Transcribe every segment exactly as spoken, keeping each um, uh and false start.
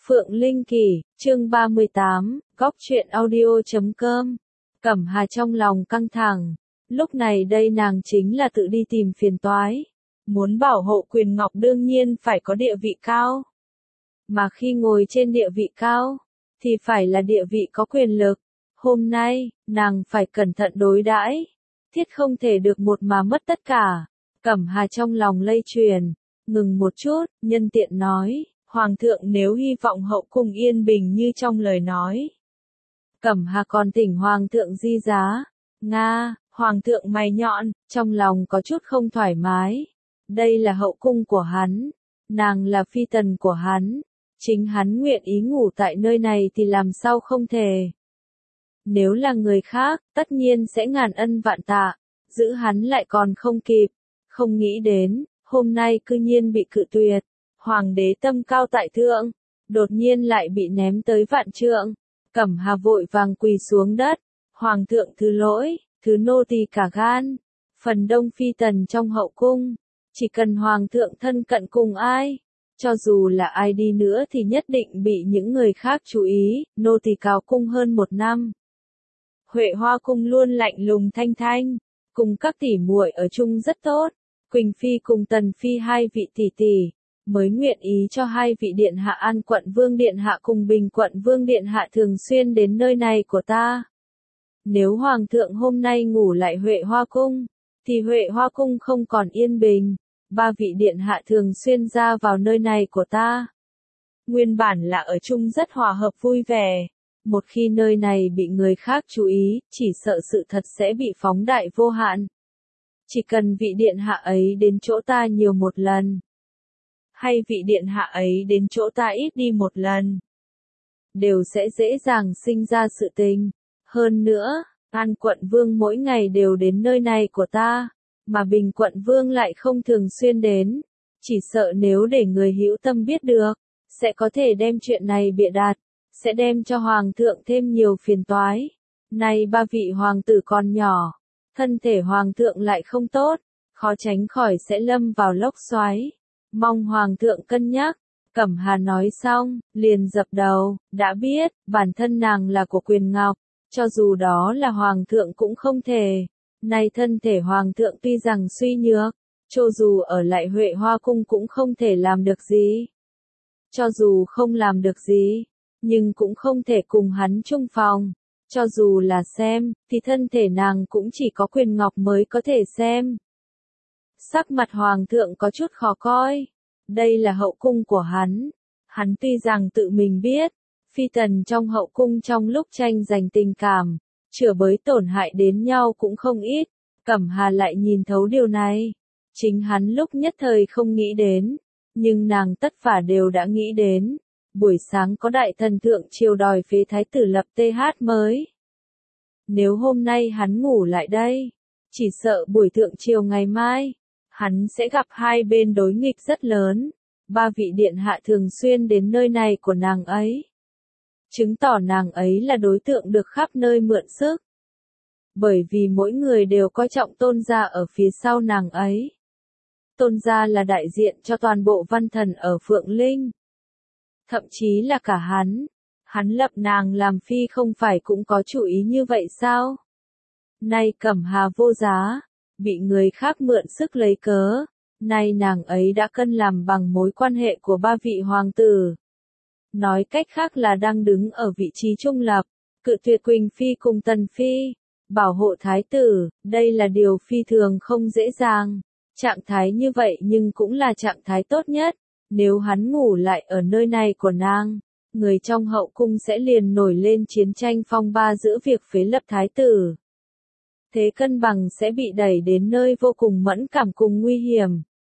Phượng Linh Kỳ, chương ba mươi tám, góc truyện audio chấm com. Cẩm Hà trong lòng căng thẳng, lúc này đây nàng chính là tự đi tìm phiền toái. Muốn bảo hộ quyền ngọc đương nhiên phải có địa vị cao. Mà khi ngồi trên địa vị cao, thì phải là địa vị có quyền lực. Hôm nay, nàng phải cẩn thận đối đãi, thiết không thể được một mà mất tất cả. Cẩm Hà trong lòng lây truyền, ngừng một chút, nhân tiện nói, Hoàng thượng nếu hy vọng hậu cung yên bình như trong lời nói. Cẩm Hà còn thỉnh Hoàng thượng di giá. Nga, Hoàng thượng mày nhọn, trong lòng có chút không thoải mái. Đây là hậu cung của hắn, nàng là phi tần của hắn. Chính hắn nguyện ý ngủ tại nơi này thì làm sao không thể. Nếu là người khác, tất nhiên sẽ ngàn ân vạn tạ, giữ hắn lại còn không kịp. Không nghĩ đến, hôm nay cư nhiên bị cự tuyệt. Hoàng đế tâm cao tại thượng, đột nhiên lại bị ném tới vạn trượng. Cẩm Hà vội vàng quỳ xuống đất. Hoàng thượng thứ lỗi, thứ nô tỳ cả gan. Phần đông phi tần trong hậu cung, chỉ cần hoàng thượng thân cận cùng ai, cho dù là ai đi nữa thì nhất định bị những người khác chú ý. Nô tỳ cáo cung hơn một năm. Huệ Hoa cung luôn lạnh lùng thanh thanh, cùng các tỷ muội ở chung rất tốt. Quỳnh phi cùng Tần phi hai vị tỷ tỷ, mới nguyện ý cho hai vị điện hạ An quận vương điện hạ cùng Bình quận vương điện hạ thường xuyên đến nơi này của ta. Nếu hoàng thượng hôm nay ngủ lại Huệ Hoa cung, thì Huệ Hoa cung không còn yên bình. Ba vị điện hạ thường xuyên ra vào nơi này của ta. Nguyên bản là ở chung rất hòa hợp vui vẻ. Một khi nơi này bị người khác chú ý, chỉ sợ sự thật sẽ bị phóng đại vô hạn. Chỉ cần vị điện hạ ấy đến chỗ ta nhiều một lần, hay vị điện hạ ấy đến chỗ ta ít đi một lần, đều sẽ dễ dàng sinh ra sự tình. Hơn nữa, An quận vương mỗi ngày đều đến nơi này của ta, mà Bình quận vương lại không thường xuyên đến. Chỉ sợ nếu để người hữu tâm biết được, sẽ có thể đem chuyện này bịa đặt, sẽ đem cho hoàng thượng thêm nhiều phiền toái. Nay ba vị hoàng tử còn nhỏ, thân thể hoàng thượng lại không tốt, khó tránh khỏi sẽ lâm vào lốc xoáy. Mong hoàng thượng cân nhắc. Cẩm Hà nói xong, liền dập đầu, đã biết, bản thân nàng là của quyền ngọc, cho dù đó là hoàng thượng cũng không thể. Nay thân thể hoàng thượng tuy rằng suy nhược, cho dù ở lại Huệ Hoa cung cũng không thể làm được gì. Cho dù không làm được gì, nhưng cũng không thể cùng hắn chung phòng. Cho dù là xem, thì thân thể nàng cũng chỉ có quyền ngọc mới có thể xem. Sắc mặt hoàng thượng có chút khó coi. Đây là hậu cung của hắn. Hắn tuy rằng tự mình biết, phi tần trong hậu cung trong lúc tranh giành tình cảm, chửa bới tổn hại đến nhau cũng không ít. Cẩm Hà lại nhìn thấu điều này. Chính hắn lúc nhất thời không nghĩ đến, nhưng nàng tất cả đều đã nghĩ đến. Buổi sáng có đại thần thượng triều đòi phế thái tử lập tê hát mới. Nếu hôm nay hắn ngủ lại đây, chỉ sợ buổi thượng triều ngày mai, hắn sẽ gặp hai bên đối nghịch rất lớn. Ba vị điện hạ thường xuyên đến nơi này của nàng ấy, chứng tỏ nàng ấy là đối tượng được khắp nơi mượn sức. Bởi vì mỗi người đều coi trọng tôn gia ở phía sau nàng ấy. Tôn gia là đại diện cho toàn bộ văn thần ở Phượng Linh. Thậm chí là cả hắn. Hắn lập nàng làm phi không phải cũng có chủ ý như vậy sao? Nay Cẩm Hà vô giá, bị người khác mượn sức lấy cớ. Nay nàng ấy đã cân làm bằng mối quan hệ của ba vị hoàng tử. Nói cách khác là đang đứng ở vị trí trung lập, cự tuyệt Quỳnh phi cùng Tần phi, bảo hộ thái tử. Đây là điều phi thường không dễ dàng. Trạng thái như vậy nhưng cũng là trạng thái tốt nhất. Nếu hắn ngủ lại ở nơi này của nàng, người trong hậu cung sẽ liền nổi lên chiến tranh phong ba giữa việc phế lập thái tử. Thế cân bằng sẽ bị đẩy đến nơi vô cùng mẫn cảm cùng nguy hiểm.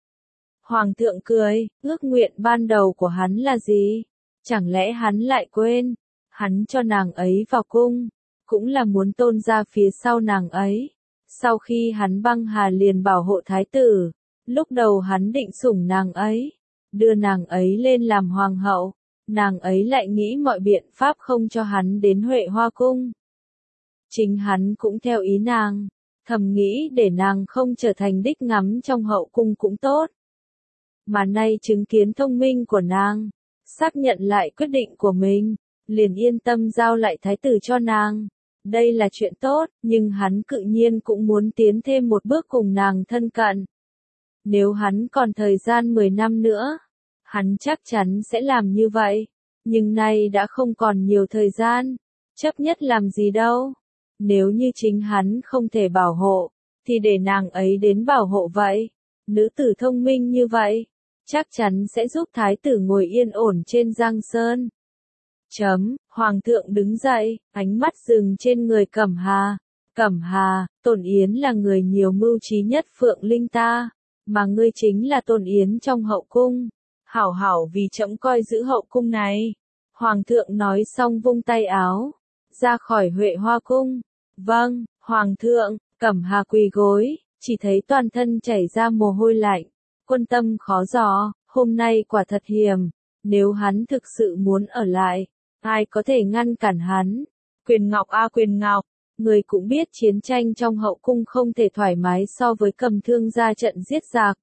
Hoàng thượng cười, ước nguyện ban đầu của hắn là gì? Chẳng lẽ hắn lại quên? Hắn cho nàng ấy vào cung, cũng là muốn tôn ra phía sau nàng ấy. Sau khi hắn băng hà liền bảo hộ thái tử, lúc đầu hắn định sủng nàng ấy, đưa nàng ấy lên làm hoàng hậu. Nàng ấy lại nghĩ mọi biện pháp không cho hắn đến Huệ Hoa cung. Chính hắn cũng theo ý nàng, thầm nghĩ để nàng không trở thành đích ngắm trong hậu cung cũng tốt. Mà nay chứng kiến thông minh của nàng, xác nhận lại quyết định của mình, liền yên tâm giao lại thái tử cho nàng. Đây là chuyện tốt, nhưng hắn tự nhiên cũng muốn tiến thêm một bước cùng nàng thân cận. Nếu hắn còn thời gian mười năm nữa, hắn chắc chắn sẽ làm như vậy. Nhưng nay đã không còn nhiều thời gian, chấp nhất làm gì đâu. Nếu như chính hắn không thể bảo hộ, thì để nàng ấy đến bảo hộ vậy. Nữ tử thông minh như vậy, chắc chắn sẽ giúp thái tử ngồi yên ổn trên giang sơn. Chấm, Hoàng thượng đứng dậy, ánh mắt dừng trên người Cẩm Hà. Cẩm Hà, Tôn Yến là người nhiều mưu trí nhất Phượng Linh ta, mà ngươi chính là Tôn Yến trong hậu cung. Hảo hảo vì trẫm coi giữ hậu cung này. Hoàng thượng nói xong vung tay áo, ra khỏi Huệ Hoa cung. Vâng, Hoàng thượng. Cẩm Hà quỳ gối, chỉ thấy toàn thân chảy ra mồ hôi lạnh. Quân tâm khó dò, hôm nay quả thật hiểm. Nếu hắn thực sự muốn ở lại, ai có thể ngăn cản hắn? Quyền Ngọc a à, Quyền Ngọc, người cũng biết chiến tranh trong hậu cung không thể thoải mái so với cầm thương ra trận giết giặc.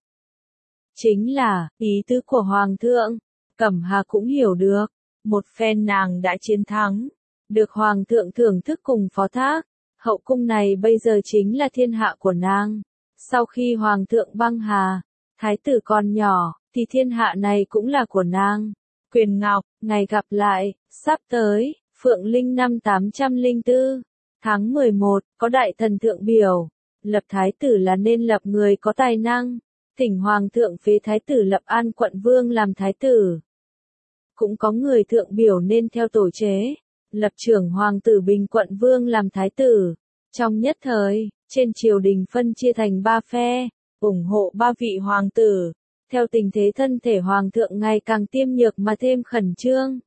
Chính là, ý tứ của Hoàng thượng, Cẩm Hà cũng hiểu được. Một phen nàng đã chiến thắng, được Hoàng thượng thưởng thức cùng phó thác. Hậu cung này bây giờ chính là thiên hạ của nàng. Sau khi Hoàng thượng băng hà, thái tử còn nhỏ, thì thiên hạ này cũng là của nàng. Quyền Ngọc, ngày gặp lại, sắp tới, Phượng Linh năm tám trăm lẻ bốn, tháng mười một, có đại thần thượng biểu, lập thái tử là nên lập người có tài năng, thỉnh Hoàng thượng phế thái tử lập An quận vương làm thái tử. Cũng có người thượng biểu nên theo tổ chế, lập trưởng hoàng tử Bình quận vương làm thái tử. Trong nhất thời, trên triều đình phân chia thành ba phe, ủng hộ ba vị hoàng tử. Theo tình thế thân thể hoàng thượng ngày càng tiêm nhược mà thêm khẩn trương.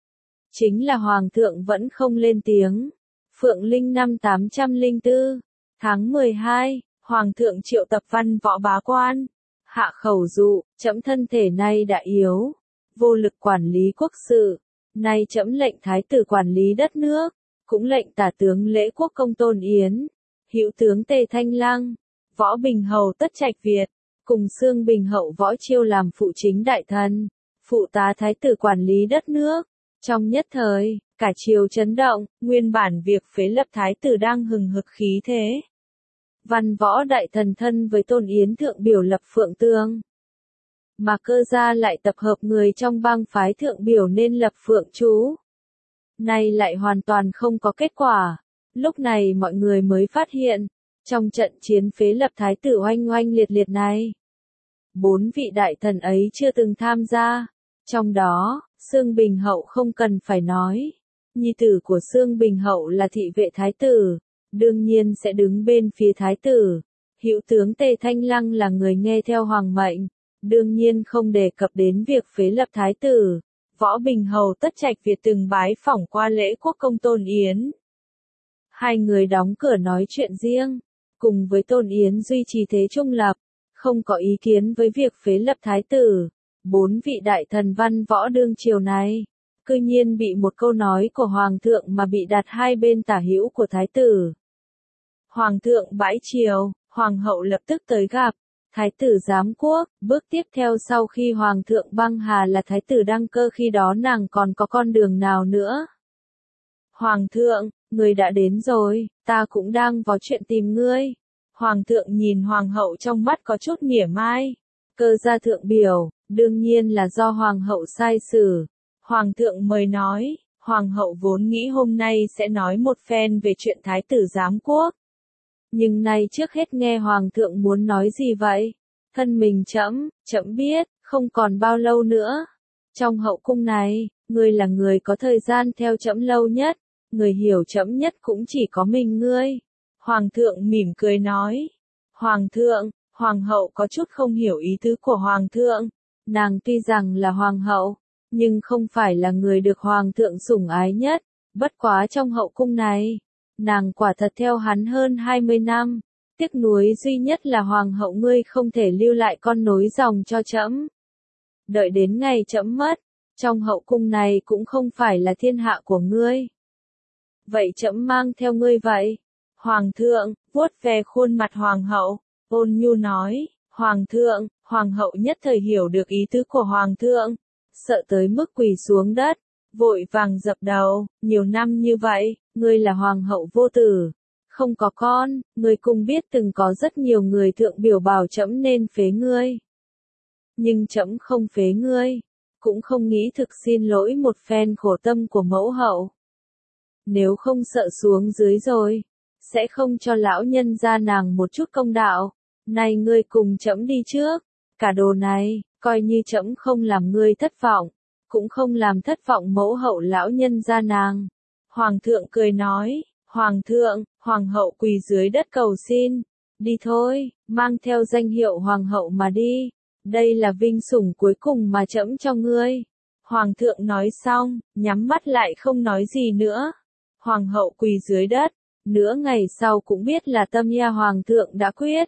Chính là hoàng thượng vẫn không lên tiếng. Phượng Linh năm tám trăm lẻ bốn, tháng mười hai, hoàng thượng triệu tập văn võ bá quan, hạ khẩu dụ, trẫm thân thể nay đã yếu, vô lực quản lý quốc sự, nay trẫm lệnh thái tử quản lý đất nước, cũng lệnh tả tướng Lễ Quốc công Tôn Yến, hữu tướng Tề Thanh Lăng, võ bình hầu Tất Trạch Việt, cùng Xương Bình hậu Võ Chiêu làm phụ chính đại thần, phụ tá thái tử quản lý đất nước. Trong nhất thời, cả triều chấn động, nguyên bản việc phế lập thái tử đang hừng hực khí thế. Văn võ đại thần thân với Tôn Yến thượng biểu lập Phượng Tương. Mà Cơ gia lại tập hợp người trong bang phái thượng biểu nên lập Phượng Chú. Nay lại hoàn toàn không có kết quả. Lúc này mọi người mới phát hiện, trong trận chiến phế lập thái tử oanh oanh liệt liệt này, bốn vị đại thần ấy chưa từng tham gia. Trong đó, Xương Bình hậu không cần phải nói. Nhi tử của Xương Bình hậu là thị vệ thái tử, đương nhiên sẽ đứng bên phía thái tử. Hữu tướng Tề Thanh Lăng là người nghe theo hoàng mệnh, đương nhiên không đề cập đến việc phế lập thái tử. Võ Bình hầu Tất Trạch Việt từng bái phỏng qua Lễ Quốc công Tôn Yến. Hai người đóng cửa nói chuyện riêng, cùng với Tôn Yến duy trì thế trung lập, không có ý kiến với việc phế lập thái tử. Bốn vị đại thần văn võ đương triều này, cư nhiên bị một câu nói của Hoàng thượng mà bị đặt hai bên tả hữu của thái tử. Hoàng thượng bãi triều, Hoàng hậu lập tức tới gặp. Thái tử giám quốc, bước tiếp theo sau khi Hoàng thượng băng hà là thái tử đăng cơ, khi đó nàng còn có con đường nào nữa. Hoàng thượng, người đã đến rồi, ta cũng đang có chuyện tìm ngươi. Hoàng thượng nhìn Hoàng hậu trong mắt có chút mỉa mai. Cơ gia thượng biểu, đương nhiên là do Hoàng hậu sai xử. Hoàng thượng mời nói, Hoàng hậu vốn nghĩ hôm nay sẽ nói một phen về chuyện thái tử giám quốc. Nhưng nay trước hết nghe Hoàng thượng muốn nói gì vậy? Thân mình trẫm, trẫm biết, không còn bao lâu nữa. Trong hậu cung này, ngươi là người có thời gian theo trẫm lâu nhất, người hiểu trẫm nhất cũng chỉ có mình ngươi. Hoàng thượng mỉm cười nói. Hoàng thượng, Hoàng hậu có chút không hiểu ý tứ của Hoàng thượng. Nàng tuy rằng là Hoàng hậu, nhưng không phải là người được Hoàng thượng sủng ái nhất. Bất quá trong hậu cung này, nàng quả thật theo hắn hơn hai mươi năm. Tiếc nuối duy nhất là Hoàng hậu ngươi không thể lưu lại con nối dòng cho trẫm. Đợi đến ngày trẫm mất, trong hậu cung này cũng không phải là thiên hạ của ngươi. Vậy trẫm mang theo ngươi vậy. Hoàng thượng, vuốt về khuôn mặt Hoàng hậu, ôn nhu nói. Hoàng thượng, Hoàng hậu nhất thời hiểu được ý tứ của Hoàng thượng. sợ tới mức quỳ xuống đất, vội vàng dập đầu, nhiều năm như vậy, ngươi là hoàng hậu vô tử, không có con, ngươi cũng biết từng có rất nhiều người thượng biểu bảo trẫm nên phế ngươi. Nhưng trẫm không phế ngươi, cũng không nghĩ thực xin lỗi một phen khổ tâm của mẫu hậu. Nếu không sợ xuống dưới rồi, sẽ không cho lão nhân gia nàng một chút công đạo. Này ngươi cùng trẫm đi trước, cả đồ này, coi như trẫm không làm ngươi thất vọng, cũng không làm thất vọng mẫu hậu lão nhân gia nàng. Hoàng thượng cười nói, Hoàng thượng, Hoàng hậu quỳ dưới đất cầu xin, đi thôi, mang theo danh hiệu Hoàng hậu mà đi, đây là vinh sủng cuối cùng mà trẫm cho ngươi. Hoàng thượng nói xong, nhắm mắt lại không nói gì nữa. Hoàng hậu quỳ dưới đất, nửa ngày sau cũng biết là tâm ya Hoàng thượng đã quyết.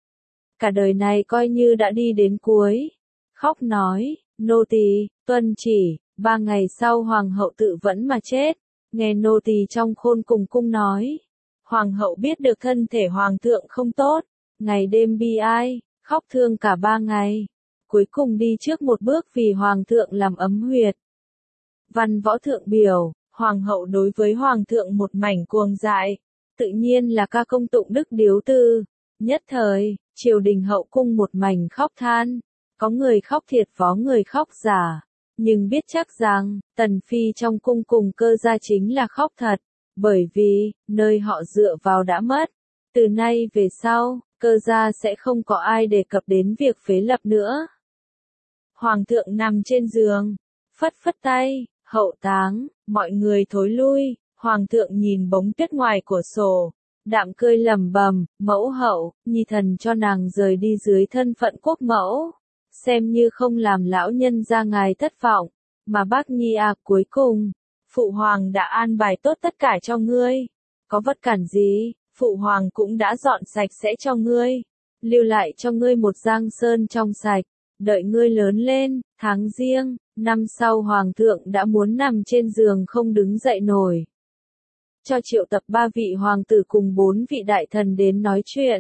Cả đời này coi như đã đi đến cuối. Khóc nói, nô tỳ tuân chỉ, ba ngày sau Hoàng hậu tự vẫn mà chết. Nghe nô tỳ trong khôn cùng cung nói. Hoàng hậu biết được thân thể Hoàng thượng không tốt, ngày đêm bi ai, khóc thương cả ba ngày. Cuối cùng đi trước một bước vì Hoàng thượng làm ấm huyệt. Văn võ thượng biểu, Hoàng hậu đối với Hoàng thượng một mảnh cuồng dại, tự nhiên là ca công tụng đức điếu tư. Nhất thời, triều đình hậu cung một mảnh khóc than, có người khóc thiệt có người khóc giả, nhưng biết chắc rằng, tần phi trong cung cùng cơ gia chính là khóc thật, bởi vì, nơi họ dựa vào đã mất. Từ nay về sau, cơ gia sẽ không có ai đề cập đến việc phế lập nữa. Hoàng thượng nằm trên giường, phất phất tay, hậu táng, mọi người thối lui, Hoàng thượng nhìn bóng tuyết ngoài cửa sổ, đạm cười lẩm bẩm, mẫu hậu, nhi thần cho nàng rời đi dưới thân phận quốc mẫu, xem như không làm lão nhân gia ngài thất vọng, mà bác nhi à cuối cùng, phụ hoàng đã an bài tốt tất cả cho ngươi, có vật cản gì, phụ hoàng cũng đã dọn sạch sẽ cho ngươi, lưu lại cho ngươi một giang sơn trong sạch, đợi ngươi lớn lên, tháng riêng, năm sau hoàng thượng đã muốn nằm trên giường không đứng dậy nổi. Cho triệu tập ba vị hoàng tử cùng bốn vị đại thần đến nói chuyện.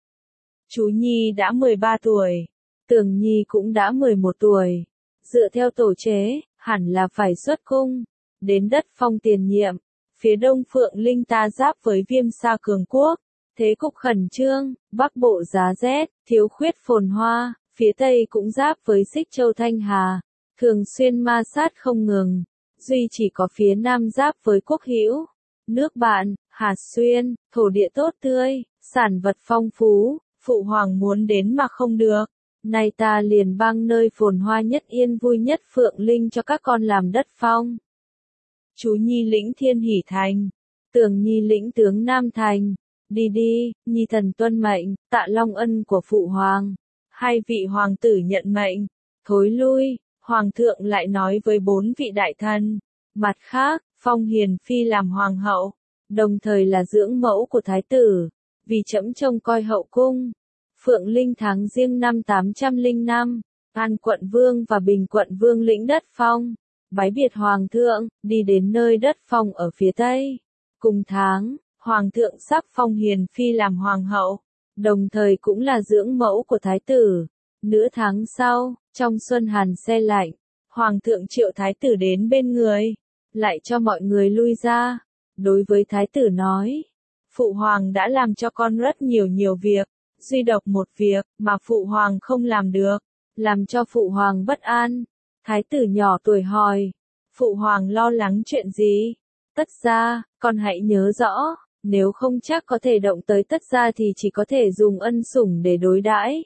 Chú Nhi đã mười ba tuổi, Tường Nhi cũng đã mười một tuổi. Dựa theo tổ chế, hẳn là phải xuất cung, đến đất Phong tiền nhiệm, phía đông Phượng Linh ta giáp với Viêm Sa cường quốc, thế cục khẩn trương, bắc bộ giá rét, thiếu khuyết phồn hoa, phía tây cũng giáp với Xích Châu Thanh Hà, thường xuyên ma sát không ngừng, duy chỉ có phía nam giáp với Quốc Hữu, nước bạn, Hà Xuyên, thổ địa tốt tươi, sản vật phong phú, phụ hoàng muốn đến mà không được. Nay ta liền băng nơi phồn hoa nhất yên vui nhất Phượng Linh cho các con làm đất phong. Chú Nhi lĩnh Thiên Hỷ Thành, Tường Nhi lĩnh tướng Nam Thành, đi đi, Nhi thần tuân mệnh, tạ long ân của phụ hoàng. Hai vị hoàng tử nhận mệnh, thối lui, hoàng thượng lại nói với bốn vị đại thần. Mặt khác, phong Hiền Phi làm hoàng hậu, đồng thời là dưỡng mẫu của thái tử, vì trẫm trông coi hậu cung. Phượng Linh tháng riêng năm tám trăm lẻ năm, An quận vương và Bình quận vương lĩnh đất phong, bái biệt hoàng thượng, đi đến nơi đất phong ở phía tây. Cùng tháng, hoàng thượng sắc phong Hiền Phi làm hoàng hậu, đồng thời cũng là dưỡng mẫu của thái tử. Nửa tháng sau, trong xuân hàn se lạnh, hoàng thượng triệu thái tử đến bên người, lại cho mọi người lui ra. Đối với thái tử nói, phụ hoàng đã làm cho con rất nhiều nhiều việc, duy độc một việc mà phụ hoàng không làm được, làm cho phụ hoàng bất an. Thái tử nhỏ tuổi hỏi, phụ hoàng lo lắng chuyện gì? Tất gia, con hãy nhớ rõ, nếu không chắc có thể động tới tất gia thì chỉ có thể dùng ân sủng để đối đãi.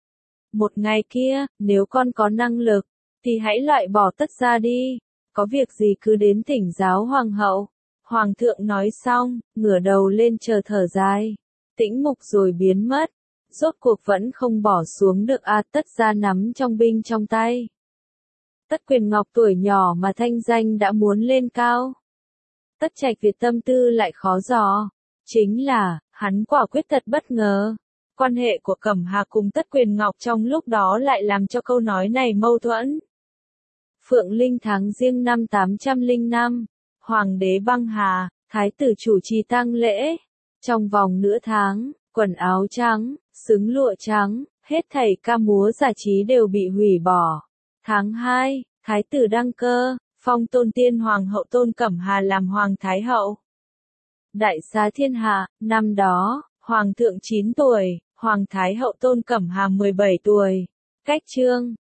Một ngày kia, nếu con có năng lực, thì hãy loại bỏ tất gia đi, có việc gì cứ đến thỉnh giáo hoàng hậu. Hoàng thượng nói xong, ngửa đầu lên chờ thở dài, tĩnh mục rồi biến mất, rốt cuộc vẫn không bỏ xuống được a tất gia nắm trong binh trong tay. Tất Quyền Ngọc tuổi nhỏ mà thanh danh đã muốn lên cao. Tất Trạch Việt tâm tư lại khó dò, chính là, hắn quả quyết thật bất ngờ. Quan hệ của Cẩm Hà cùng Tất Quyền Ngọc trong lúc đó lại làm cho câu nói này mâu thuẫn. Phượng Linh tháng riêng năm tám trăm lẻ năm, Hoàng đế băng hà, thái tử chủ trì tang lễ. Trong vòng nửa tháng, quần áo trắng, xứng lụa trắng, hết thảy ca múa giải trí đều bị hủy bỏ. Tháng hai, Thái tử đăng cơ, phong Tôn Tiên Hoàng hậu Tôn Cẩm Hà làm Hoàng Thái hậu. Đại xá thiên hạ, năm đó, Hoàng thượng chín tuổi, Hoàng Thái hậu Tôn Cẩm Hà mười bảy tuổi. Cách chương